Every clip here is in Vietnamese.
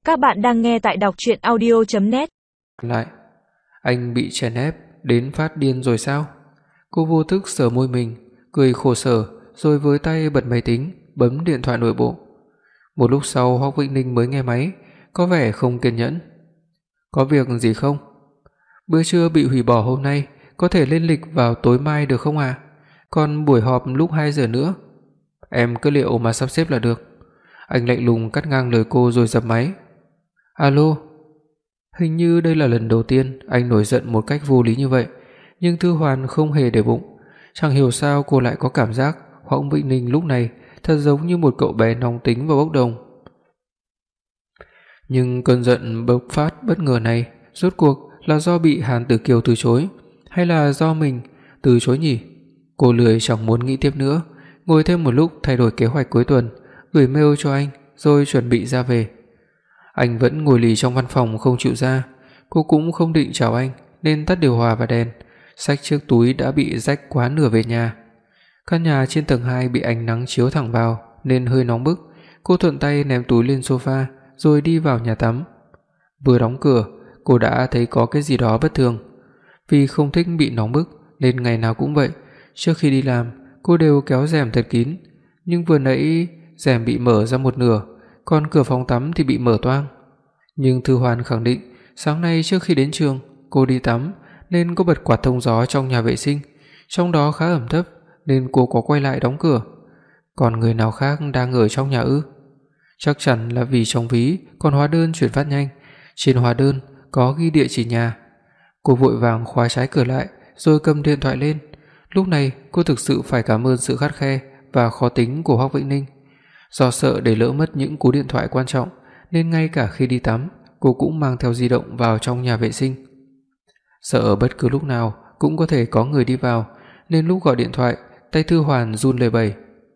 Các bạn đang nghe tại đọc truyện audio.net. Lại, anh bị chèn ép đến phát điên rồi sao? Cô vô thức sờ môi mình, cười khổ sở rồi với tay bật máy tính, bấm điện thoại nội bộ. Một lúc sau Hoắc Vĩnh Ninh mới nghe máy, có vẻ không kiên nhẫn. Có việc gì không? Bữa trưa bị hủy bỏ hôm nay, có thể lên lịch vào tối mai được không à? Còn buổi họp lúc 2 giờ nữa. Em cứ liệu mà sắp xếp là được. Anh lạnh lùng cắt ngang lời cô rồi dập máy. Alo. Hình như đây là lần đầu tiên anh nổi giận một cách vô lý như vậy, nhưng Thư Hoàn không hề để bụng. Chẳng hiểu sao cô lại có cảm giác Hoắc Vĩnh Ninh lúc này thật giống như một cậu bé nóng tính và bốc đồng. Nhưng cơn giận bộc phát bất ngờ này rốt cuộc là do bị Hàn Tử Kiều từ chối hay là do mình từ chối nhỉ? Cô lười chẳng muốn nghĩ tiếp nữa, ngồi thêm một lúc thay đổi kế hoạch cuối tuần, gửi mail cho anh rồi chuẩn bị ra về. Anh vẫn ngồi lì trong văn phòng không chịu ra, cô cũng không định chào anh nên tắt điều hòa và đèn, xách chiếc túi đã bị rách quá nửa về nhà. Căn nhà trên tầng 2 bị ánh nắng chiếu thẳng vào nên hơi nóng bức, cô thuận tay ném túi lên sofa rồi đi vào nhà tắm. Vừa đóng cửa, cô đã thấy có cái gì đó bất thường. Vì không thích bị nóng bức nên ngày nào cũng vậy, trước khi đi làm, cô đều kéo rèm thật kín, nhưng vừa nãy rèm bị mở ra một nửa, còn cửa phòng tắm thì bị mở toang. Nhưng Thư Hoàn khẳng định, sáng nay trước khi đến trường, cô đi tắm nên có bật quạt thông gió trong nhà vệ sinh, trong đó khá ẩm thấp nên cô có quay lại đóng cửa. Còn người nào khác đang ở trong nhà ư? Chắc chắn là vì trong ví còn hóa đơn chuyển phát nhanh, trên hóa đơn có ghi địa chỉ nhà. Cô vội vàng khóa trái cửa lại rồi cầm điện thoại lên. Lúc này cô thực sự phải cảm ơn sự khắt khe và khó tính của Hoắc Vĩnh Ninh. Do sợ để lỡ mất những cú điện thoại quan trọng nên ngay cả khi đi tắm, cô cũng mang theo di động vào trong nhà vệ sinh. Sợ bất cứ lúc nào cũng có thể có người đi vào nên lúc gọi điện thoại, tay Thư Hoàn run lẩy bẩy.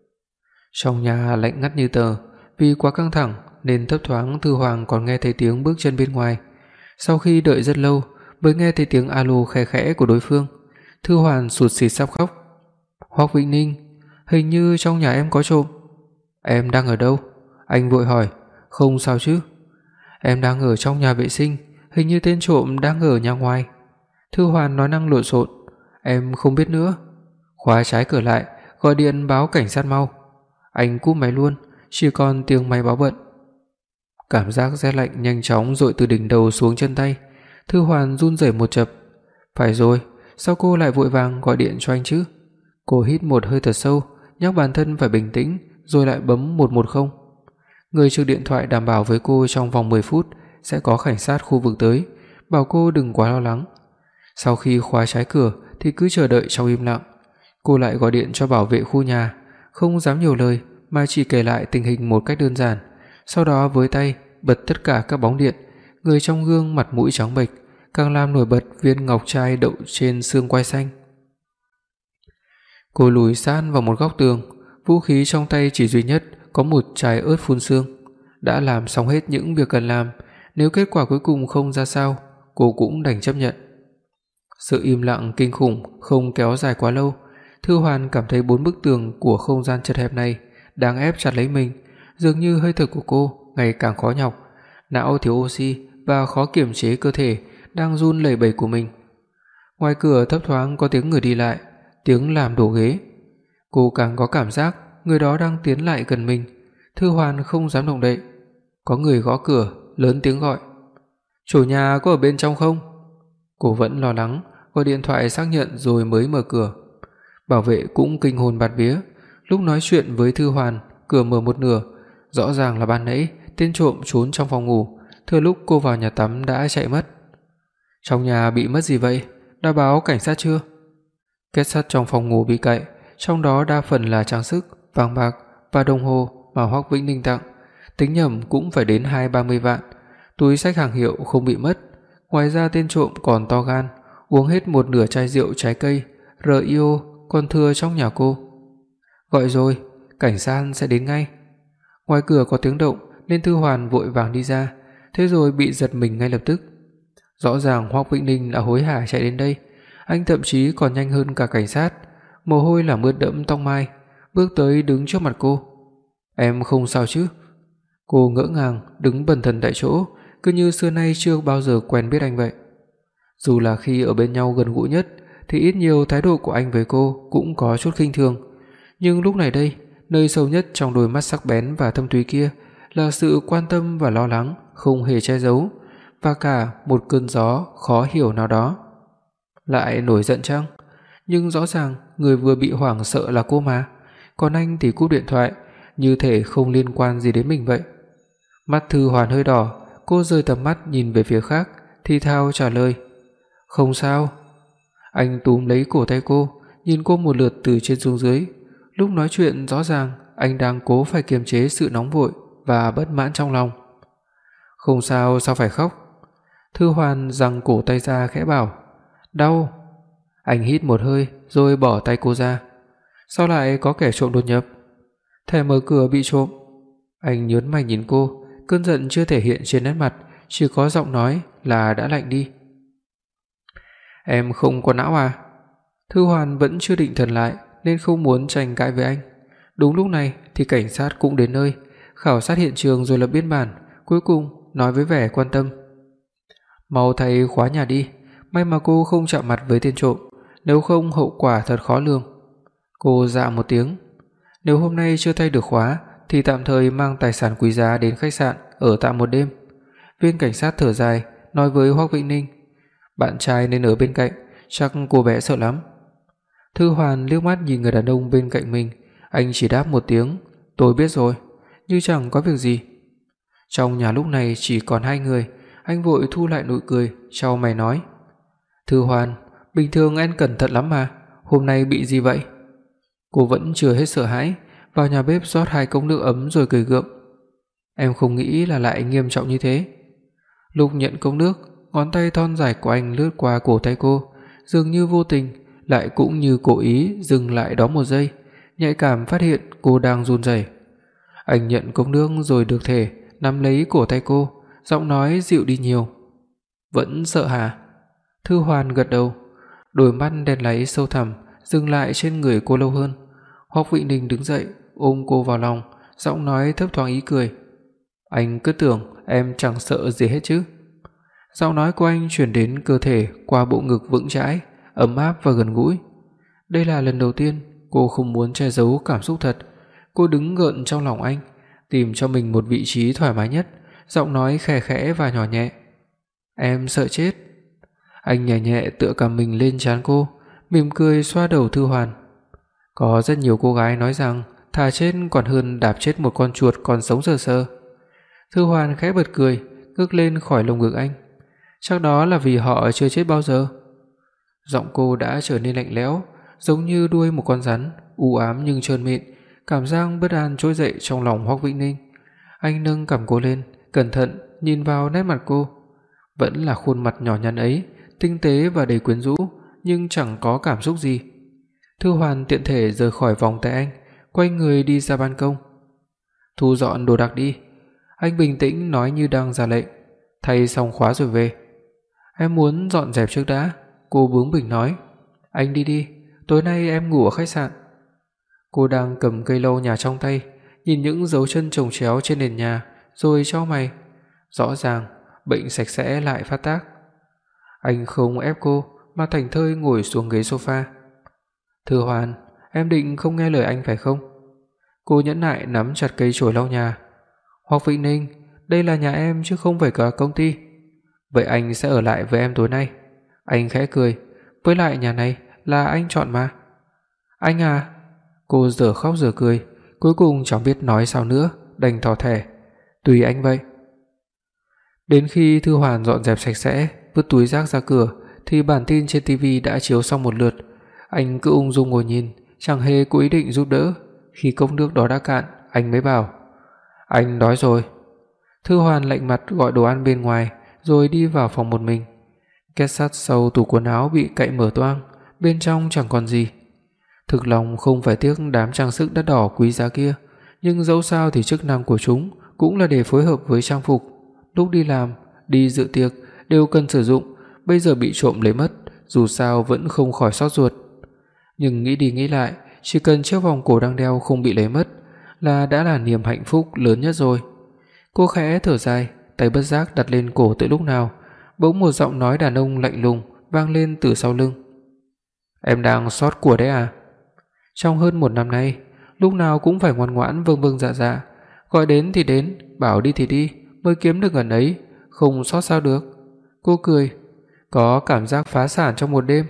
Trong nhà lạnh ngắt như tờ, vì quá căng thẳng nên thấp thoáng Thư Hoàn còn nghe thấy tiếng bước chân bên ngoài. Sau khi đợi rất lâu mới nghe thấy tiếng alo khẽ khẽ của đối phương. Thư Hoàn sụt sịt sắp khóc. Hoắc Vĩnh Ninh, hình như trong nhà em có trộm. Em đang ở đâu? Anh vội hỏi. Không sao chứ? Em đang ở trong nhà vệ sinh, hình như tên trộm đang ở nhà ngoài. Thư Hoàn nói năng lộn xộn. Em không biết nữa. Khóa trái cửa lại, gọi điện báo cảnh sát mau. Anh cúp máy luôn, chỉ còn tiếng máy báo bận. Cảm giác rét lạnh nhanh chóng dội từ đỉnh đầu xuống chân tay. Thư Hoàn run rẩy một chập. Phải rồi, sao cô lại vội vàng gọi điện cho anh chứ? Cô hít một hơi thật sâu, nhắc bản thân phải bình tĩnh rồi lại bấm 110. Người trực điện thoại đảm bảo với cô trong vòng 10 phút sẽ có cảnh sát khu vực tới, bảo cô đừng quá lo lắng. Sau khi khóa trái cửa thì cứ chờ đợi trong im lặng. Cô lại gọi điện cho bảo vệ khu nhà, không dám nhiều lời mà chỉ kể lại tình hình một cách đơn giản, sau đó với tay bật tất cả các bóng điện, người trong gương mặt mũi trắng bệch, càng làm nổi bật viên ngọc trai đậu trên xương quai xanh. Cô lùi sát vào một góc tường, vũ khí trong tay chỉ duy nhất có một chai ớt phun sương. Đã làm xong hết những việc cần làm, nếu kết quả cuối cùng không ra sao, cô cũng đành chấp nhận. Sự im lặng kinh khủng không kéo dài quá lâu. Thư Hoàn cảm thấy 4 bức tường của không gian chật hẹp này đang ép chặt lấy mình, dường như hơi thở của cô ngày càng khó nhọc, não thiếu oxy và khó kiềm chế cơ thể đang run lẩy bẩy của mình. Ngoài cửa thấp thoáng có tiếng người đi lại, tiếng làm đổ ghế. Cô càng có cảm giác người đó đang tiến lại gần mình. Thư Hoàn không dám động đậy. Có người gõ cửa, lớn tiếng gọi. Chủ nhà có ở bên trong không? Cô vẫn lo lắng, gọi điện thoại xác nhận rồi mới mở cửa. Bảo vệ cũng kinh hồn bạt vía. Lúc nói chuyện với Thư Hoàn, cửa mở một nửa, rõ ràng là ban nãy tên trộm trốn trong phòng ngủ, thừa lúc cô vào nhà tắm đã chạy mất. Trong nhà bị mất gì vậy? Đã báo cảnh sát chưa? Kết sắt trong phòng ngủ bị cậy, trong đó đa phần là trang sức, vàng bạc và đồng hồ mà Hoắc Vĩnh Ninh tặng, tính nhầm cũng phải đến 20-30 vạn. Túi xách hàng hiệu không bị mất. Ngoài ra tên trộm còn to gan, uống hết một nửa chai rượu trái cây RIO còn thừa trong nhà cô. Gọi rồi, cảnh sát sẽ đến ngay. Ngoài cửa có tiếng động nên Thư Hoàn vội vàng đi ra, thế rồi bị giật mình ngay lập tức. Rõ ràng Hoắc Vĩnh Ninh đã hối hả chạy đến đây, anh thậm chí còn nhanh hơn cả cảnh sát, mồ hôi làm ướt đẫm tóc mai, bước tới đứng trước mặt cô. Em không sao chứ? Cô ngỡ ngàng đứng bần thần tại chỗ, cứ như xưa nay chưa bao giờ quen biết anh vậy. Dù là khi ở bên nhau gần gũi nhất thì ít nhiều thái độ của anh với cô cũng có chút khinh thường, nhưng lúc này đây, nơi sâu nhất trong đôi mắt sắc bén và thâm thúy kia là sự quan tâm và lo lắng không hề che giấu, và cả một cơn gió khó hiểu nào đó. Lại nổi giận chăng? Nhưng rõ ràng người vừa bị hoảng sợ là cô mà, còn anh thì cúp điện thoại, như thể không liên quan gì đến mình vậy. Mắt Thư Hoàn hơi đỏ, cô rời tầm mắt nhìn về phía khác, thì thào trả lời: "Không sao." Anh túm lấy cổ tay cô, nhìn cô một lượt từ trên xuống dưới. Lúc nói chuyện rõ ràng anh đang cố phải kiềm chế sự nóng vội và bất mãn trong lòng. "Không sao, sao phải khóc?" Thư Hoàn giằng cổ tay ra khẽ bảo: "Đau." Anh hít một hơi rồi bỏ tay cô ra. "Sao lại có kẻ trộm đột nhập?" "Thẻ mở cửa bị trộm." Anh nhớn mày nhìn cô, cơn giận chưa thể hiện trên nét mặt, chỉ có giọng nói là đã lạnh đi. "Em không có não à?" Thư Hoàn vẫn chưa định thần lại nên không muốn tranh cãi với anh. Đúng lúc này thì cảnh sát cũng đến nơi, khảo sát hiện trường rồi lập biên bản, cuối cùng nói với vẻ quan tâm: "Mau thay khóa nhà đi, may mà cô không chạm mặt với tên trộm, nếu không hậu quả thật khó lường." Cô dạ một tiếng. Nếu hôm nay chưa thay được khóa thì tạm thời mang tài sản quý giá đến khách sạn ở tạm một đêm. Viên cảnh sát thở dài nói với Hoắc Vĩnh Ninh: "Bạn trai nên ở bên cạnh, chắc cô bé sợ lắm." Thư Hoàn liếc mắt nhìn người đàn ông bên cạnh mình, anh chỉ đáp một tiếng: "Tôi biết rồi," như chẳng có việc gì. Trong nhà lúc này chỉ còn hai người, anh vội thu lại nụ cười, chau mày nói: "Thư Hoàn, bình thường em cẩn thận lắm mà, hôm nay bị gì vậy?" Cô vẫn chưa hết sợ hãi, vào nhà bếp rót 2 cốc nước ấm rồi cười gượng: "Em không nghĩ là lại nghiêm trọng như thế." Lúc nhận cốc nước, ngón tay thon dài của anh lướt qua cổ tay cô, dường như vô tình, lại cũng như cố ý dừng lại đó một giây, nhạy cảm phát hiện cô đang run rẩy. Anh nhận cốc nước rồi được thể nắm lấy cổ tay cô, giọng nói dịu đi nhiều: "Vẫn sợ hả?" Thư Hoàn gật đầu, đôi mắt đen láy sâu thẳm dừng lại trên người cô lâu hơn. Hoắc Vĩnh Ninh đứng dậy, ôm cô vào lòng, giọng nói thấp thoáng ý cười: "Anh cứ tưởng em chẳng sợ gì hết chứ." Giọng nói của anh truyền đến cơ thể qua bộ ngực vững chãi, ấm áp và gần gũi. Đây là lần đầu tiên cô không muốn che giấu cảm xúc thật. Cô đứng gợn trong lòng anh, tìm cho mình một vị trí thoải mái nhất, giọng nói khẽ khẽ và nhỏ nhẹ: "Em sợ chết." Anh nhẹ nhẹ tựa cả mình lên trán cô, mỉm cười xoa đầu Thư Hoàn. Có rất nhiều cô gái nói rằng thà chết còn hơn đạp chết một con chuột còn sống sờ sờ. Thư Hoàn khẽ bật cười, ngước lên khỏi lồng ngực anh. Chắc đó là vì họ chưa chết bao giờ. Giọng cô đã trở nên lạnh lẽo, giống như đuôi một con rắn, u ám nhưng trơn mịn, cảm giác bất an trỗi dậy trong lòng Hoắc Vĩnh Ninh. Anh nâng cằm cô lên, cẩn thận nhìn vào nét mặt cô. Vẫn là khuôn mặt nhỏ nhắn ấy, tinh tế và đầy quyến rũ, nhưng chẳng có cảm xúc gì. Thư Hoàn tiện thể rời khỏi vòng tay anh, quay người đi ra ban công. "Thu dọn đồ đạc đi." Anh bình tĩnh nói như đang ra lệnh. "Thay xong khóa rồi về." "Em muốn dọn dẹp trước đã." Cô bướng bỉnh nói. "Anh đi đi, tối nay em ngủ ở khách sạn." Cô đang cầm cây lau nhà trong tay, nhìn những dấu chân chồng chéo trên nền nhà, rồi chau mày. Rõ ràng bệnh sạch sẽ lại phát tác. Anh không ép cô mà thảnh thơi ngồi xuống ghế sofa. "Thư Hoàn, em định không nghe lời anh phải không?" Cô nhẫn nại nắm chặt cây chổi lau nhà. "Hoắc Vĩnh Ninh, đây là nhà em chứ không phải cả công ty. Vậy anh sẽ ở lại với em tối nay." Anh khẽ cười, "Với lại nhà này là anh chọn mà." "Anh à?" Cô dở khóc dở cười, cuối cùng chẳng biết nói sao nữa, đành thỏ thẻ: "Tùy anh vậy." Đến khi Thư Hoàn dọn dẹp sạch sẽ, vứt túi rác ra cửa thì bản tin trên TV đã chiếu xong một lượt. Anh cứ ung dung ngồi nhìn, chẳng hề có ý định giúp đỡ. Khi cốc nước đó đã cạn, anh mới bảo: "Anh đói rồi." Thư Hoàn lạnh mặt gọi đồ ăn bên ngoài rồi đi vào phòng một mình. Két sắt sau tủ quần áo bị cạy mở toang, bên trong chẳng còn gì. Thực lòng không phải tiếc đám trang sức đắt đỏ quý giá kia, nhưng dẫu sao thì chức năng của chúng cũng là để phối hợp với trang phục. Lúc đi làm, đi dự tiệc đều cần sử dụng, bây giờ bị trộm lấy mất, dù sao vẫn không khỏi xót ruột. Nhưng nghĩ đi nghĩ lại, chỉ cần chiếc vòng cổ đang đeo không bị lấy mất là đã là niềm hạnh phúc lớn nhất rồi. Cô khẽ thở dài, tay bất giác đặt lên cổ từ lúc nào, bỗng một giọng nói đàn ông lạnh lùng vang lên từ sau lưng. Em đang sót của đấy à? Trong hơn 1 năm nay, lúc nào cũng phải ngoan ngoãn vâng vâng dạ dạ, gọi đến thì đến, bảo đi thì đi, mới kiếm được ngần ấy, không sót sao được. Cô cười, có cảm giác phá sản trong một đêm.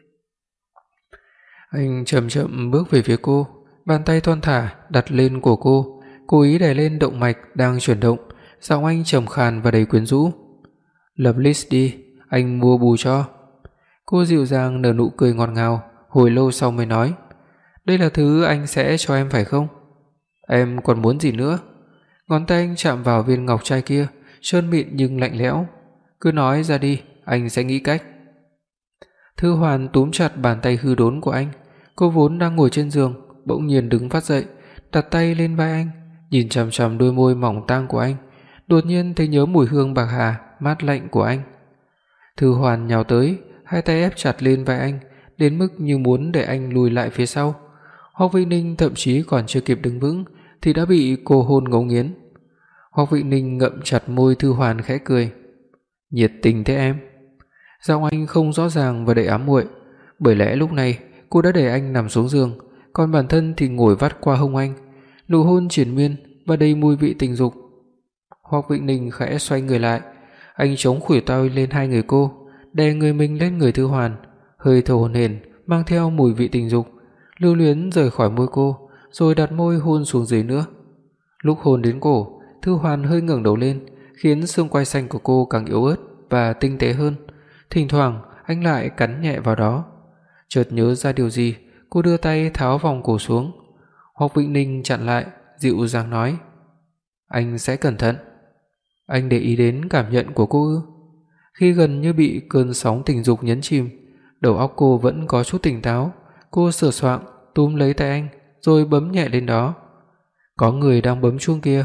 Anh chậm chậm bước về phía cô, bàn tay thon thả đặt lên cổ cô, cố ý đè lên động mạch đang chuyển động, giọng anh trầm khàn và đầy quyến rũ. Lập list đi, anh mua bù cho. Cô dịu dàng nở nụ cười ngọt ngào, hồi lâu sau mới nói, đây là thứ anh sẽ cho em phải không? Em còn muốn gì nữa? Ngón tay anh chạm vào viên ngọc trai kia, trơn mịn nhưng lạnh lẽo. Cứ nói ra đi, anh sẽ nghĩ cách. Thư Hoàn túm chặt bàn tay hư đốn của anh. Cô vốn đang ngồi trên giường, bỗng nhiên đứng phát dậy, đặt tay lên vai anh, nhìn chằm chằm đôi môi mỏng tang của anh, đột nhiên thấy nhớ mùi hương bạc hà mát lạnh của anh. Thư Hoàn nhào tới, hai tay ép chặt lên vai anh, đến mức như muốn để anh lùi lại phía sau. Hoắc Vĩnh Ninh thậm chí còn chưa kịp đứng vững thì đã bị cô hôn ngấu nghiến. Hoắc Vĩnh Ninh ngậm chặt môi Thư Hoàn khẽ cười. Nhiệt tình thế em. Giọng anh không rõ ràng và đầy ám muội, bởi lẽ lúc này cô đã để anh nằm xuống giường, còn bản thân thì ngồi vắt qua hông anh, nụ hôn triền miên và đầy mùi vị tình dục. Hoắc Vĩnh Ninh khẽ xoay người lại, anh chống khuỷu tay lên hai người cô, đè người mình lên người Thư Hoàn, hơi thở hổn hển mang theo mùi vị tình dục, lưu luyến rời khỏi môi cô, rồi đặt môi hôn xuống dưới nữa. Lúc hôn đến cổ, Thư Hoàn hơi ngẩng đầu lên, khiến xương quai xanh của cô càng yếu ớt và tinh tế hơn. Thỉnh thoảng anh lại cắn nhẹ vào đó. Chợt nhớ ra điều gì, cô đưa tay tháo vòng cổ xuống. Hoắc Vĩnh Ninh chặn lại, dịu dàng nói, anh sẽ cẩn thận. Anh để ý đến cảm nhận của cô ư? Khi gần như bị cơn sóng tình dục nhấn chìm, đầu óc cô vẫn có chút tỉnh táo. Cô sửa soạng túm lấy tay anh, rồi bấm nhẹ lên đó. Có người đang bấm chuông kia.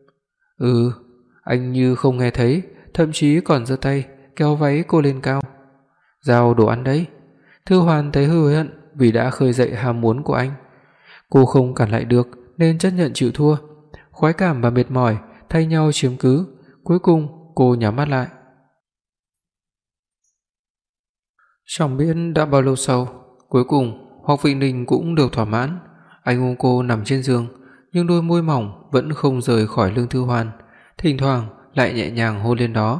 Anh như không nghe thấy, thậm chí còn giơ tay kéo váy cô lên cao. Giao đồ ăn đấy. Thư Hoàn thấy hối hận vì đã khơi dậy ham muốn của anh. Cô không cản lại được nên chấp nhận chịu thua. Khoái cảm và mệt mỏi thay nhau chiếm cứ, cuối cùng cô nhắm mắt lại. Chẳng biết đã bao lâu sau, cuối cùng Hoắc Vĩnh Ninh cũng được thỏa mãn. Anh ôm cô nằm trên giường, nhưng đôi môi mỏng vẫn không rời khỏi lưng Thư Hoàn, thỉnh thoảng lại nhẹ nhàng hôn lên đó.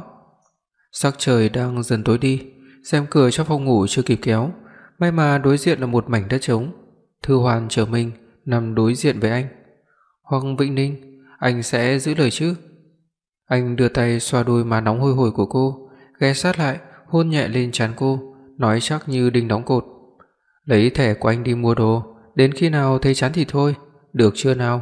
Sắc trời đang dần tối đi, rèm cửa trong phòng ngủ chưa kịp kéo, may mà đối diện là một mảnh đất trống. Thư Hoàn trở mình nằm đối diện với anh. Hoắc Vĩnh Ninh, anh sẽ giữ lời chứ? Anh đưa tay xoa đôi má nóng hôi hổi của cô, ghé sát lại, hôn nhẹ lên trán cô, nói chắc như đinh đóng cột. Lấy thẻ của anh đi mua đồ, đến khi nào thấy chán thì thôi, được chưa nào?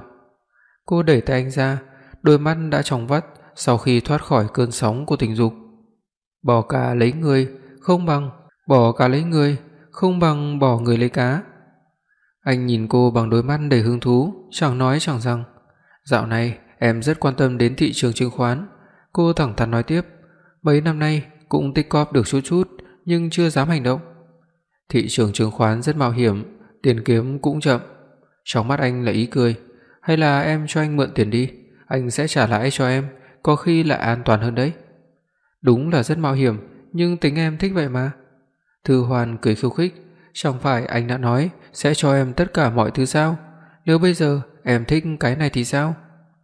Cô đẩy tay anh ra, đôi mắt đã tròng vắt sau khi thoát khỏi cơn sóng của tình dục. Bỏ cá lấy người không bằng bỏ cá lấy người, không bằng bỏ người lấy cá. Anh nhìn cô bằng đôi mắt đầy hứng thú, chẳng nói chẳng rằng. Dạo này em rất quan tâm đến thị trường chứng khoán. Cô thẳng thắn nói tiếp, mấy năm nay cũng tích cóp được chút chút nhưng chưa dám hành động. Thị trường chứng khoán rất mạo hiểm, tiền kiếm cũng chậm. Trong mắt anh là ý cười, hay là em cho anh mượn tiền đi, anh sẽ trả lãi cho em, có khi lại an toàn hơn đấy. Đúng là rất mạo hiểm, nhưng tính em thích vậy mà. Thư Hoàn cười khiêu khích, chẳng phải anh đã nói sẽ cho em tất cả mọi thứ sao? Nếu bây giờ em thích cái này thì sao?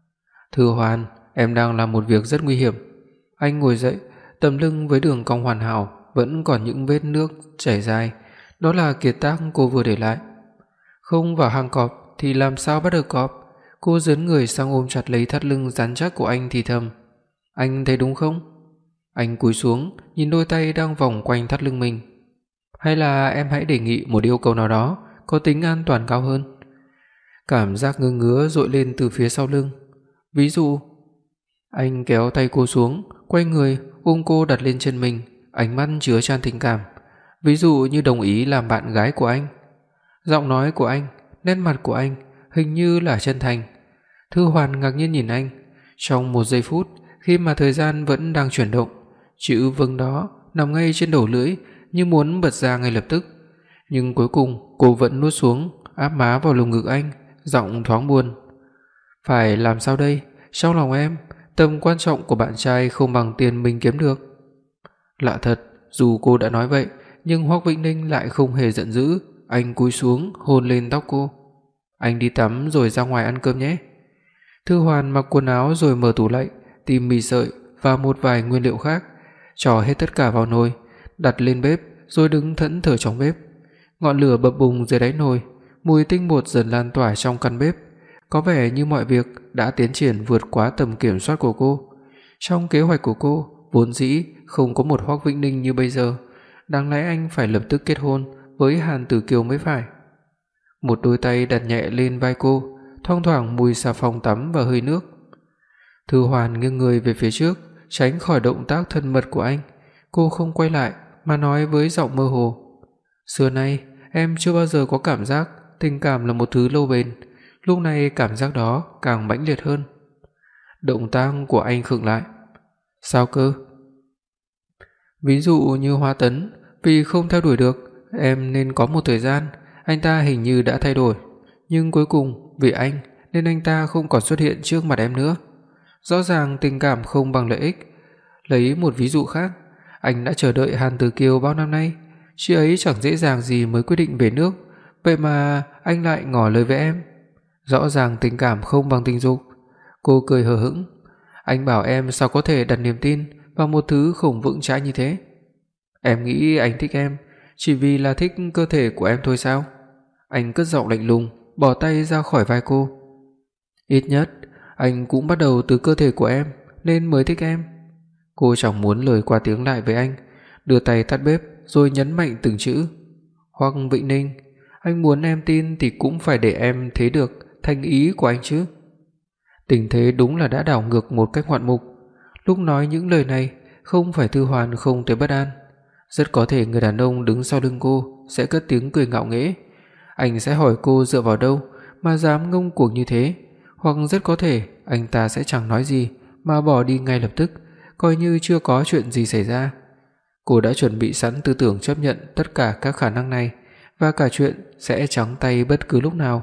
Thư Hoàn, em đang làm một việc rất nguy hiểm. Anh ngồi dậy, tấm lưng với đường cong hoàn hảo vẫn còn những vết nước chảy dài, đó là kiệt tác cô vừa để lại. Không vào hang cọp thì làm sao bắt được cọp? Cô dướn người sang ôm chặt lấy thắt lưng rắn chắc của anh thì thầm, anh thấy đúng không? Anh cúi xuống, nhìn đôi tay đang vòng quanh thắt lưng mình. Hay là em hãy đề nghị một yêu cầu nào đó có tính an toàn cao hơn? Cảm giác ngứa ngứa dội lên từ phía sau lưng. Ví dụ, anh kéo tay cô xuống, quay người ôm cô đặt lên chân mình, ánh mắt chứa chan tình cảm. Ví dụ như đồng ý làm bạn gái của anh. Giọng nói của anh, nét mặt của anh hình như là chân thành. Thư Hoàn ngạc nhiên nhìn anh. Trong một giây phút, khi mà thời gian vẫn đang chuyển động, chữ vâng đó nằm ngay trên đầu lưỡi, như muốn bật ra ngay lập tức. Nhưng cuối cùng cô vẫn nuốt xuống, áp má vào lồng ngực anh, giọng thoáng buồn. Phải làm sao đây? Trong lòng em, tầm quan trọng của bạn trai không bằng tiền mình kiếm được. Lạ thật, dù cô đã nói vậy, nhưng Hoắc Vĩnh Ninh lại không hề giận dữ, anh cúi xuống hôn lên tóc cô. Anh đi tắm rồi ra ngoài ăn cơm nhé. Thư Hoàn mặc quần áo rồi mở tủ lạnh, tìm mì sợi và một vài nguyên liệu khác, cho hết tất cả vào nồi, đặt lên bếp rồi đứng thẫn thờ trong bếp. Ngọn lửa bập bùng dưới đáy nồi, mùi tinh bột dần lan tỏa trong căn bếp, có vẻ như mọi việc đã tiến triển vượt quá tầm kiểm soát của cô. Trong kế hoạch của cô, vốn dĩ không có một Hoắc Vĩnh Ninh như bây giờ, đáng lẽ anh phải lập tức kết hôn với Hàn Tử Kiều mới phải. Một đôi tay đặt nhẹ lên vai cô, thoang thoảng mùi xà phòng tắm và hơi nước. Thư Hoàn nghiêng người về phía trước, tránh khỏi động tác thân mật của anh. Cô không quay lại mà nói với giọng mơ hồ: "Xưa nay em chưa bao giờ có cảm giác tình cảm là một thứ lâu bền, lúc này cảm giác đó càng mãnh liệt hơn." Động tác của anh khựng lại. "Sao cơ?" "Ví dụ như Hoa Tấn, vì không theo đuổi được em nên có một thời gian, anh ta hình như đã thay đổi, nhưng cuối cùng vì anh nên anh ta không còn xuất hiện trước mặt em nữa. Rõ ràng tình cảm không bằng lợi ích. Lấy một ví dụ khác, anh đã chờ đợi Hàn Tử Kiều bao năm nay, chị ấy chẳng dễ dàng gì mới quyết định về nước, vậy mà anh lại ngỏ lời với em. Rõ ràng tình cảm không bằng tình dục." Cô cười hờ hững. "Anh bảo em sao có thể đặt niềm tin vào một thứ không vững chãi như thế? Em nghĩ anh thích em chỉ vì là thích cơ thể của em thôi sao?" Anh cất giọng lạnh lùng, bỏ tay ra khỏi vai cô. "Ít nhất anh cũng bắt đầu từ cơ thể của em nên mới thích em." Cô chẳng muốn lời qua tiếng lại với anh, đưa tay tắt bếp rồi nhấn mạnh từng chữ. "Hoắc Vĩnh Ninh, anh muốn em tin thì cũng phải để em thấy được thành ý của anh chứ." Tình thế đúng là đã đảo ngược một cách ngoạn mục. Lúc nói những lời này, không phải Thư Hoàn không thấy bất an, rất có thể người đàn ông đứng sau lưng cô sẽ cất tiếng cười ngạo nghễ. Anh sẽ hỏi cô dựa vào đâu mà dám ngông cuồng như thế, hoặc rất có thể anh ta sẽ chẳng nói gì mà bỏ đi ngay lập tức, coi như chưa có chuyện gì xảy ra. Cô đã chuẩn bị sẵn tư tưởng chấp nhận tất cả các khả năng này và cả chuyện sẽ trắng tay bất cứ lúc nào.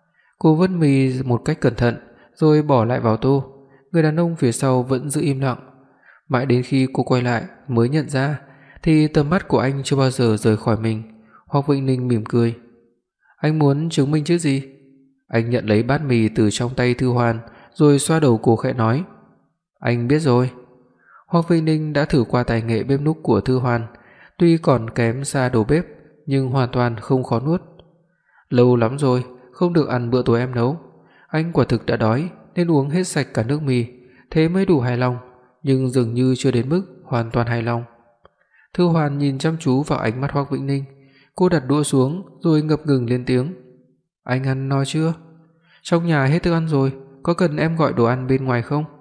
Cô vớt mì một cách cẩn thận rồi bỏ lại vào tô. Người đàn ông phía sau vẫn giữ im lặng. Mãi đến khi cô quay lại mới nhận ra thì tầm mắt của anh chưa bao giờ rời khỏi mình. Hoắc Vĩnh Ninh mỉm cười. "Anh muốn chứng minh chứ gì?" Anh nhận lấy bát mì từ trong tay Thư Hoàn rồi xoa đầu cô khẽ nói: "Anh biết rồi." Hoắc Vĩnh Ninh đã thử qua tài nghệ bếp núc của Thư Hoàn, tuy còn kém xa đầu bếp nhưng hoàn toàn không khó nuốt. "Lâu lắm rồi không được ăn bữa tối em nấu. Anh quả thực đã đói nên uống hết sạch cả nước mì, thế mới đủ hài lòng, nhưng dường như chưa đến mức hoàn toàn hài lòng." Thư Hoàn nhìn chăm chú vào ánh mắt Hoắc Vĩnh Ninh, cô đặt đũa xuống rồi ngập ngừng lên tiếng: "Anh ăn no chưa? Trong nhà hết thức ăn rồi, có cần em gọi đồ ăn bên ngoài không?"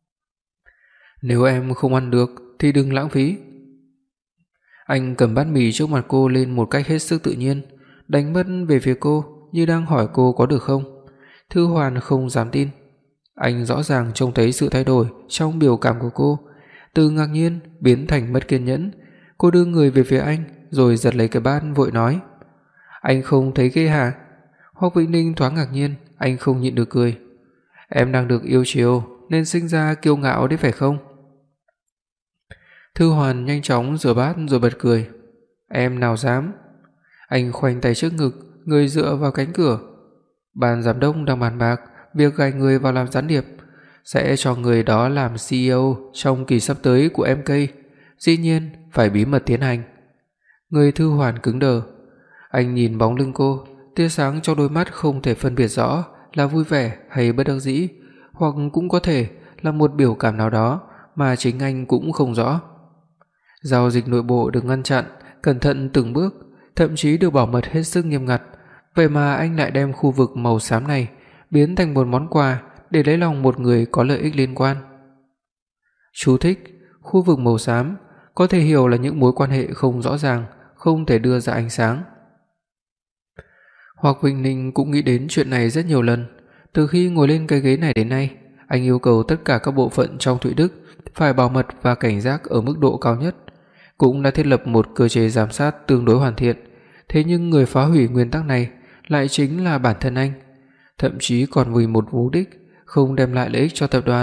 "Nếu em không ăn được thì đừng lãng phí." Anh cầm bát mì trước mặt cô lên một cách hết sức tự nhiên, đánh mất về phía cô như đang hỏi cô có được không. Thư Hoàn không dám tin. Anh rõ ràng trông thấy sự thay đổi trong biểu cảm của cô, từ ngạc nhiên biến thành mất kiên nhẫn. Cô đưa người về phía anh rồi giật lấy cái bát vội nói: "Anh không thấy ghê hả?" Hoắc Vĩnh Ninh thoáng ngạc nhiên, anh không nhịn được cười. "Em đang được yêu chiều nên sinh ra kiêu ngạo đấy phải không?" Thư Hoàn nhanh chóng rửa bát rồi bật cười. "Em nào dám." Anh khoanh tay trước ngực, người dựa vào cánh cửa. "Ban giám đốc đang bàn bạc việc gài người vào làm gián điệp, sẽ cho người đó làm CEO trong kỳ sắp tới của MK. Dĩ nhiên phải bí mật tiến hành." Người Thư Hoàn cứng đờ. Anh nhìn bóng lưng cô, tia sáng trong đôi mắt không thể phân biệt rõ là vui vẻ hay bất đắc dĩ, hoặc cũng có thể là một biểu cảm nào đó mà chính anh cũng không rõ. Giao dịch nội bộ được ngăn chặn cẩn thận từng bước, thậm chí được bảo mật hết sức nghiêm ngặt, vậy mà anh lại đem khu vực màu xám này biến thành một món quà để lấy lòng một người có lợi ích liên quan. Chú thích: khu vực màu xám có thể hiểu là những mối quan hệ không rõ ràng, không thể đưa ra ánh sáng. Hoắc Vĩnh Ninh cũng nghĩ đến chuyện này rất nhiều lần. Từ khi ngồi lên cái ghế này đến nay, anh yêu cầu tất cả các bộ phận trong Thụy Đức phải bảo mật và cảnh giác ở mức độ cao nhất, cũng đã thiết lập một cơ chế giám sát tương đối hoàn thiện. Thế nhưng người phá hủy nguyên tắc này lại chính là bản thân anh, thậm chí còn vì một mục đích không đem lại lợi ích cho tập đoàn,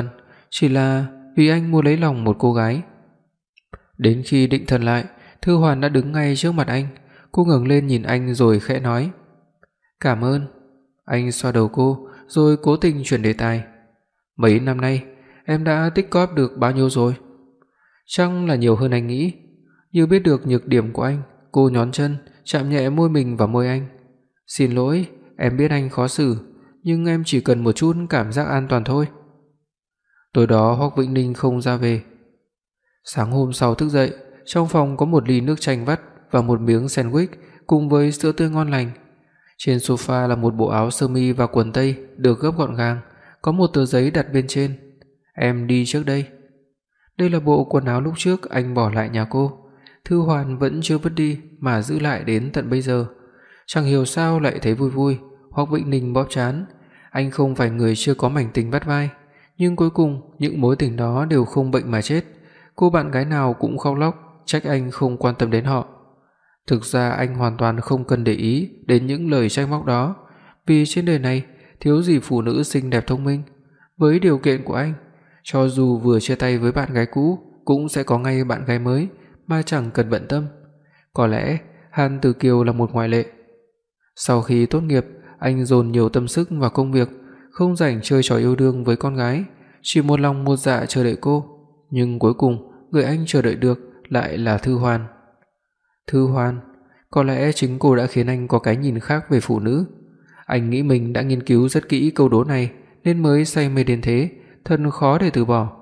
chỉ là vì anh muốn lấy lòng một cô gái. Đến khi định thần lại, Thư Hoàn đã đứng ngay trước mặt anh. Cô ngẩng lên nhìn anh rồi khẽ nói: "Cảm ơn." Anh xoa đầu cô rồi cố tình chuyển đề tài: "Mấy năm nay em đã tích cóp được bao nhiêu rồi?" Chắc là nhiều hơn anh nghĩ. Như biết được nhược điểm của anh, cô nhón chân, chạm nhẹ môi mình vào môi anh. "Xin lỗi, em biết anh khó xử, nhưng em chỉ cần một chút cảm giác an toàn thôi." Tối đó Hoắc Vĩnh Ninh không ra về. Sáng hôm sau thức dậy, trong phòng có một ly nước chanh vắt và một miếng sandwich cùng với sữa tươi ngon lành. Trên sofa là một bộ áo sơ mi và quần tây được gấp gọn gàng, có một tờ giấy đặt bên trên: "Em đi trước đây." Đây là bộ quần áo lúc trước anh bỏ lại nhà cô. Thư Hoàn vẫn chưa vứt đi mà giữ lại đến tận bây giờ. Chẳng hiểu sao lại thấy vui vui. Hoắc Vĩnh Ninh bóp trán. Anh không phải người chưa có mảnh tình vắt vai, nhưng cuối cùng những mối tình đó đều không bệnh mà chết. Cô bạn gái nào cũng khóc lóc trách anh không quan tâm đến họ. Thực ra anh hoàn toàn không cần để ý đến những lời trách móc đó, vì trên đời này thiếu gì phụ nữ xinh đẹp thông minh. Với điều kiện của anh, cho dù vừa chia tay với bạn gái cũ cũng sẽ có ngay bạn gái mới mà chẳng cần bận tâm. Có lẽ Hàn Tử Kiều là một ngoại lệ. Sau khi tốt nghiệp, anh dồn nhiều tâm sức vào công việc, không rảnh chơi trò yêu đương với con gái, chỉ một lòng một dạ chờ đợi cô. Nhưng cuối cùng, người anh chờ đợi được lại là Thư Hoàn. Thư Hoàn, có lẽ chính cô đã khiến anh có cái nhìn khác về phụ nữ. Anh nghĩ mình đã nghiên cứu rất kỹ câu đố này nên mới say mê đến thế, thật khó để từ bỏ.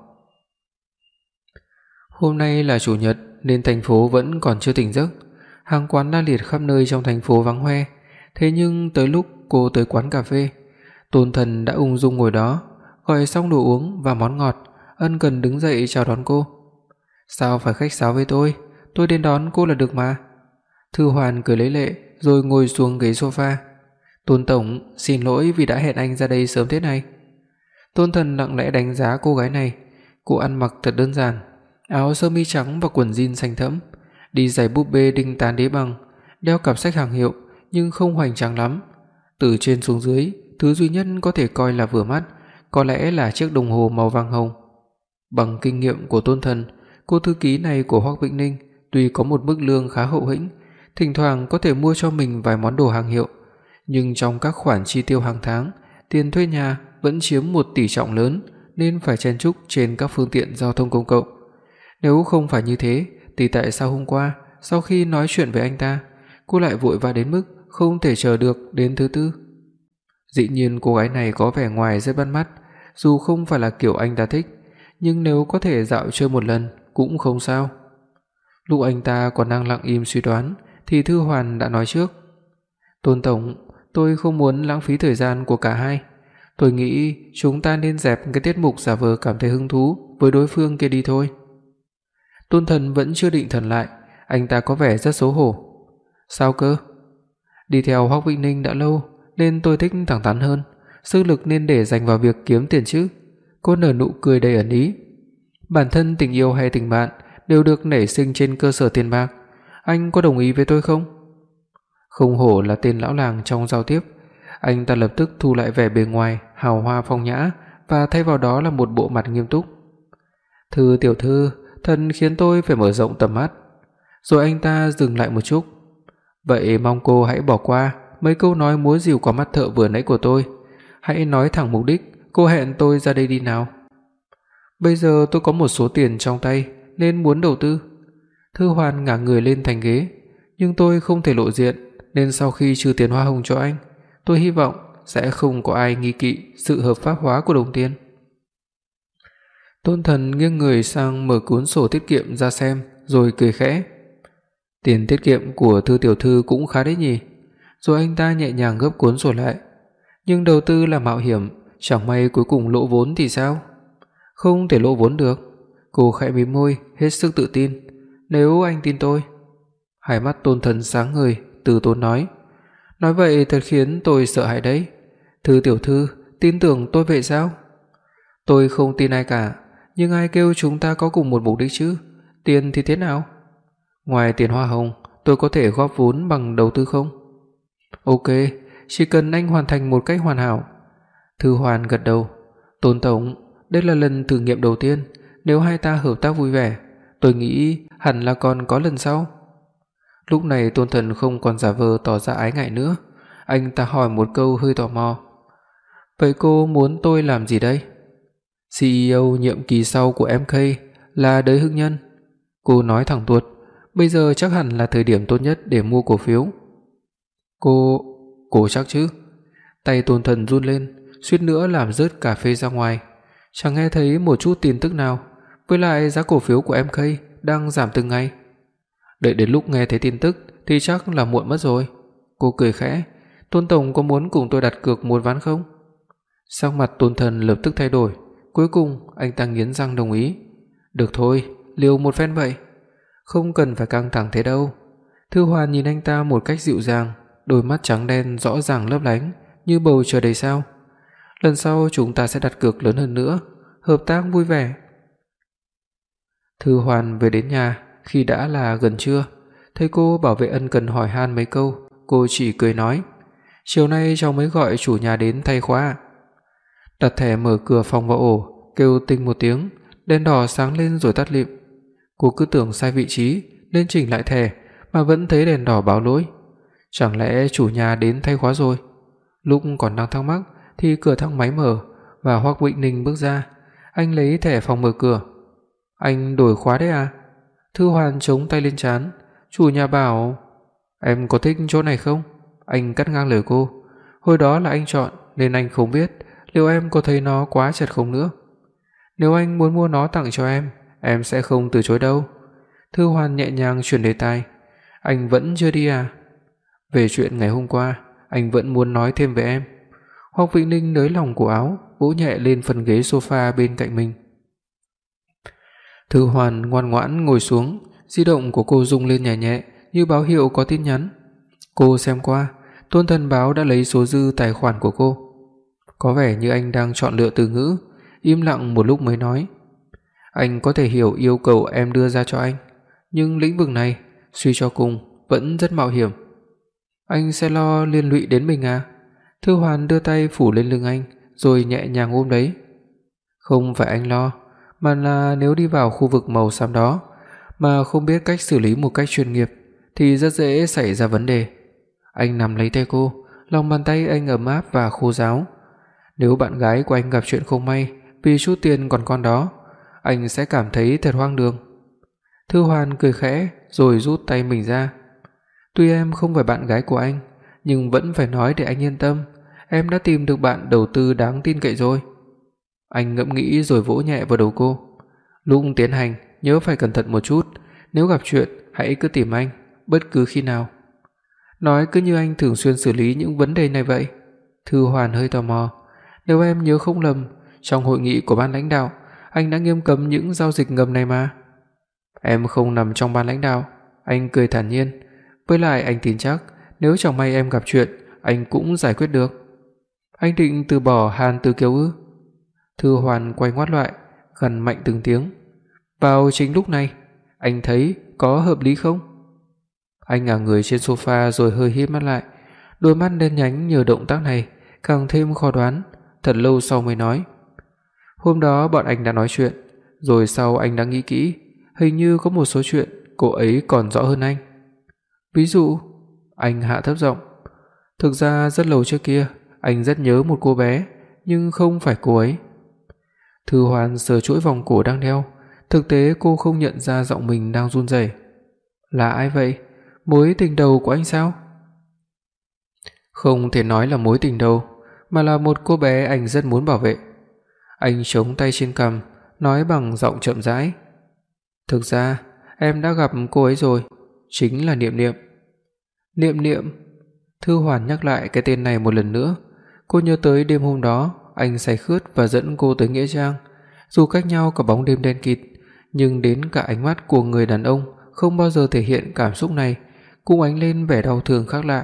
Hôm nay là chủ nhật nên thành phố vẫn còn chưa tỉnh giấc. Hàng quán la liệt khắp nơi trong thành phố vắng hoe. Thế nhưng tới lúc cô tới quán cà phê, Tôn Thần đã ung dung ngồi đó, gọi xong đồ uống và món ngọt, ân cần đứng dậy chào đón cô. "Sao phải khách sáo với tôi đến đón cô là được mà." Thư Hoàn cười lấy lệ rồi ngồi xuống ghế sofa. "Tôn tổng, xin lỗi vì đã hẹn anh ra đây sớm thế này." Tôn Thần lặng lẽ đánh giá cô gái này. Cô ăn mặc thật đơn giản, áo sơ mi trắng và quần jean xanh thẫm, đi giày búp bê đinh tán đế bằng, đeo cặp sách hàng hiệu nhưng không hoành tráng lắm. Từ trên xuống dưới, thứ duy nhất có thể coi là vừa mắt có lẽ là chiếc đồng hồ màu vàng hồng. Bằng kinh nghiệm của Tôn Thần, cô thư ký này của Hoắc Vĩnh Ninh tuy có một mức lương khá hậu hĩnh, thỉnh thoảng có thể mua cho mình vài món đồ hàng hiệu, nhưng trong các khoản chi tiêu hàng tháng, tiền thuê nhà vẫn chiếm một tỷ trọng lớn nên phải chen chúc trên các phương tiện giao thông công cộng. Nếu không phải như thế thì tại sao hôm qua sau khi nói chuyện với anh ta, cô lại vội vã đến mức không thể chờ được đến thứ tư? Dĩ nhiên cô gái này có vẻ ngoài rất bắt mắt, dù không phải là kiểu anh ta thích, nhưng nếu có thể dạo chơi một lần cũng không sao. Lúc anh ta còn đang lặng im suy đoán thì Thư Hoàn đã nói trước: "Tôn tổng, tôi không muốn lãng phí thời gian của cả hai. Tôi nghĩ chúng ta nên dẹp cái tiết mục giả vờ cảm thấy hứng thú với đối phương kia đi thôi." Tôn Thần vẫn chưa định thần lại, anh ta có vẻ rất xấu hổ. "Sao cơ?" "Đi theo Hoắc Vĩnh Ninh đã lâu nên tôi thích thẳng thắn hơn, sức lực nên để dành vào việc kiếm tiền chứ." Cô nở nụ cười đầy ẩn ý. "Bản thân tình yêu hay tình bạn đều được nảy sinh trên cơ sở tiền bạc, anh có đồng ý với tôi không?" Không hổ là tên lão làng trong giao tiếp, anh ta lập tức thu lại vẻ bề ngoài hào hoa phong nhã và thay vào đó là một bộ mặt nghiêm túc. "Thư tiểu thư, thần khiến tôi phải mở rộng tầm mắt." Rồi anh ta dừng lại một chút. "Vậy mong cô hãy bỏ qua mấy câu nói múa rìu qua mắt thợ vừa nãy của tôi. Hãy nói thẳng mục đích, cô hẹn tôi ra đây đi nào." "Bây giờ tôi có một số tiền trong tay nên muốn đầu tư." Thư Hoàn ngả người lên thành ghế. "Nhưng tôi không thể lộ diện, nên sau khi trừ tiền hoa hồng cho anh, tôi hy vọng sẽ không có ai nghi kỵ sự hợp pháp hóa của đồng tiền." Tôn Thần nghiêng người sang mở cuốn sổ tiết kiệm ra xem rồi cười khẽ. "Tiền tiết kiệm của Thư tiểu thư cũng khá đấy nhỉ?" Rồi anh ta nhẹ nhàng gấp cuốn sổ lại. "Nhưng đầu tư là mạo hiểm, chẳng may cuối cùng lỗ vốn thì sao?" "Không thể lỗ vốn được." Cô khẽ mím môi, hết sức tự tin. "Nếu anh tin tôi." Hai mắt Tôn Thần sáng ngời, từ tốn nói: "Nói vậy thật khiến tôi sợ hãi đấy. Thư tiểu thư, tin tưởng tôi vậy sao?" "Tôi không tin ai cả, nhưng ai kêu chúng ta có cùng một mục đích chứ? Tiền thì thế nào? Ngoài tiền hoa hồng, tôi có thể góp vốn bằng đầu tư không?" "Ok, chỉ cần anh hoàn thành một cách hoàn hảo." Thư Hoàn gật đầu. "Tôn tổng, đây là lần thử nghiệm đầu tiên, nếu hai ta hợp tác vui vẻ, tôi nghĩ hẳn là còn có lần sau." Lúc này Tôn Thần không còn giả vờ tỏ ra ái ngại nữa, anh ta hỏi một câu hơi tò mò: "Vậy cô muốn tôi làm gì đây?" "CEO nhiệm kỳ sau của MK là Đới Hưng Nhân." Cô nói thẳng tuột, bây giờ chắc hẳn là thời điểm tốt nhất để mua cổ phiếu. Cô chắc chứ?" Tay Tôn Thần run lên, suýt nữa làm rớt cà phê ra ngoài. Chẳng nghe thấy một chút tin tức nào, với lại giá cổ phiếu của MK đang giảm từng ngày. Đợi đến lúc nghe thấy tin tức thì chắc là muộn mất rồi. Cô cười khẽ, "Tôn tổng có muốn cùng tôi đặt cược một ván không?" Sắc mặt Tôn Thần lập tức thay đổi, cuối cùng anh ta nghiến răng đồng ý. "Được thôi, liều một phen vậy." "Không cần phải căng thẳng thế đâu." Thư Hoàn nhìn anh ta một cách dịu dàng, đôi mắt trắng đen rõ ràng lấp lánh như bầu trời đầy sao. "Lần sau chúng ta sẽ đặt cược lớn hơn nữa, hợp tác vui vẻ." Thư Hoàn về đến nhà khi đã là gần trưa, thấy cô bảo vệ ân cần hỏi han mấy câu, cô chỉ cười nói: "Chiều nay cháu mới gọi chủ nhà đến thay khóa." Đặt thẻ mở cửa phòng vào ổ, kêu tinh một tiếng, đèn đỏ sáng lên rồi tắt lịm. Cô cứ tưởng sai vị trí nên chỉnh lại thẻ mà vẫn thấy đèn đỏ báo lỗi. Chẳng lẽ chủ nhà đến thay khóa rồi? Lúc còn đang thắc mắc thì cửa thang máy mở và Hoắc Vĩnh Ninh bước ra. Anh lấy thẻ phòng mở cửa. "Anh đổi khóa đấy à?" Thư Hoàn chống tay lên trán. "Chủ nhà bảo..." "Em có thích chỗ này không?" Anh cắt ngang lời cô. "Hồi đó là anh chọn nên anh không biết liệu em có thấy nó quá chật không nữa. Nếu anh muốn mua nó tặng cho em sẽ không từ chối đâu." Thư Hoàn nhẹ nhàng chuyển đề tài. "Anh vẫn chưa đi à?" "Về chuyện ngày hôm qua, anh vẫn muốn nói thêm với em." Hoắc Vĩnh Ninh nới lỏng cổ áo, vỗ nhẹ lên phần ghế sofa bên cạnh mình. Thư Hoàn ngoan ngoãn ngồi xuống, di động của cô rung lên nhẹ nhẹ như báo hiệu có tin nhắn. Cô xem qua, Tôn Thần báo đã lấy số dư tài khoản của cô. Có vẻ như anh đang chọn lựa từ ngữ, im lặng một lúc mới nói: "Anh có thể hiểu yêu cầu em đưa ra cho anh, nhưng lĩnh vực này suy cho cùng vẫn rất mạo hiểm." "Anh sẽ lo liên lụy đến mình à?" Thư Hoàn đưa tay phủ lên lưng anh rồi nhẹ nhàng ôm lấy. "Không phải anh lo, mà là nếu đi vào khu vực màu xám đó mà không biết cách xử lý một cách chuyên nghiệp thì rất dễ xảy ra vấn đề." Anh nắm lấy tay cô, lòng bàn tay anh ấm áp và khô ráo. "Nếu bạn gái của anh gặp chuyện không may vì chút tiền còn con đó, anh sẽ cảm thấy thật hoang đường." Thư Hoàn cười khẽ rồi rút tay mình ra. "Tuy em không phải bạn gái của anh, nhưng vẫn phải nói để anh yên tâm, em đã tìm được bạn đầu tư đáng tin cậy rồi." Anh ngẫm nghĩ rồi vỗ nhẹ vào đầu cô. "Lúc tiến hành nhớ phải cẩn thận một chút, nếu gặp chuyện hãy cứ tìm anh, bất cứ khi nào." Nói cứ như anh thường xuyên xử lý những vấn đề này vậy. Thư Hoàn hơi tò mò. "Nếu em nhớ không lầm, trong hội nghị của ban lãnh đạo, anh đã nghiêm cấm những giao dịch ngầm này mà." "Em không nằm trong ban lãnh đạo." Anh cười thản nhiên. "Với lại anh tin chắc nếu chẳng may em gặp chuyện, anh cũng giải quyết được." "Anh định từ bỏ Hàn Từ Kiều ư?" Thư Hoàn quay ngoắt lại, gằn mạnh từng tiếng. "Vào chính lúc này, anh thấy có hợp lý không?" Anh ngả người trên sofa rồi hơi híp mắt lại, đôi mắt đen nhánh nhờ động tác này càng thêm khó đoán. Thật lâu sau mới nói: "Hôm đó bọn anh đã nói chuyện, rồi sau anh đã nghĩ kỹ, hình như có một số chuyện cô ấy còn rõ hơn anh." "Ví dụ?" Anh hạ thấp giọng. "Thực ra rất lâu trước kia, anh rất nhớ một cô bé, nhưng không phải cô ấy." Thư Hoàn sờ chuỗi vòng cổ đang đeo, thực tế cô không nhận ra giọng mình đang run rẩy. "Là ai vậy? Mối tình đầu của anh sao?" "Không thể nói là mối tình đầu, mà là một cô bé anh rất muốn bảo vệ." Anh chống tay trên cằm, nói bằng giọng chậm rãi: "Thực ra em đã gặp cô ấy rồi, chính là Niệm Niệm." "Niệm Niệm?" Thư Hoàn nhắc lại cái tên này một lần nữa. Cô nhớ tới đêm hôm đó anh say khướt và dẫn cô tới nghĩa trang, dù cách nhau cả bóng đêm đen kịt, nhưng đến cả ánh mắt của người đàn ông không bao giờ thể hiện cảm xúc này cũng ánh lên vẻ đau thương khác lạ.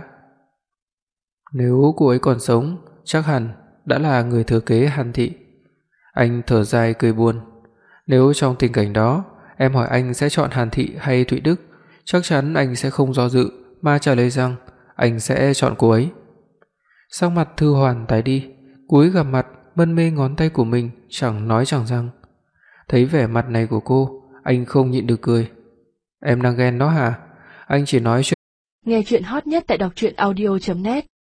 Nếu cô ấy còn sống, chắc hẳn đã là người thừa kế Hàn thị. Anh thở dài cười buồn. Nếu trong tình cảnh đó em hỏi anh sẽ chọn Hàn thị hay Thụy Đức, chắc chắn anh sẽ không do dự mà trả lời rằng anh sẽ chọn cô ấy. Sắc mặt Thư Hoàn tái đi, cúi gằm mặt, mân mê ngón tay của mình, chẳng nói chẳng rằng. Thấy vẻ mặt này của cô, anh không nhịn được cười. Em đang ghen đó hả? Anh chỉ nói chuyện. Nghe chuyện hot nhất tại đọc truyện audio.net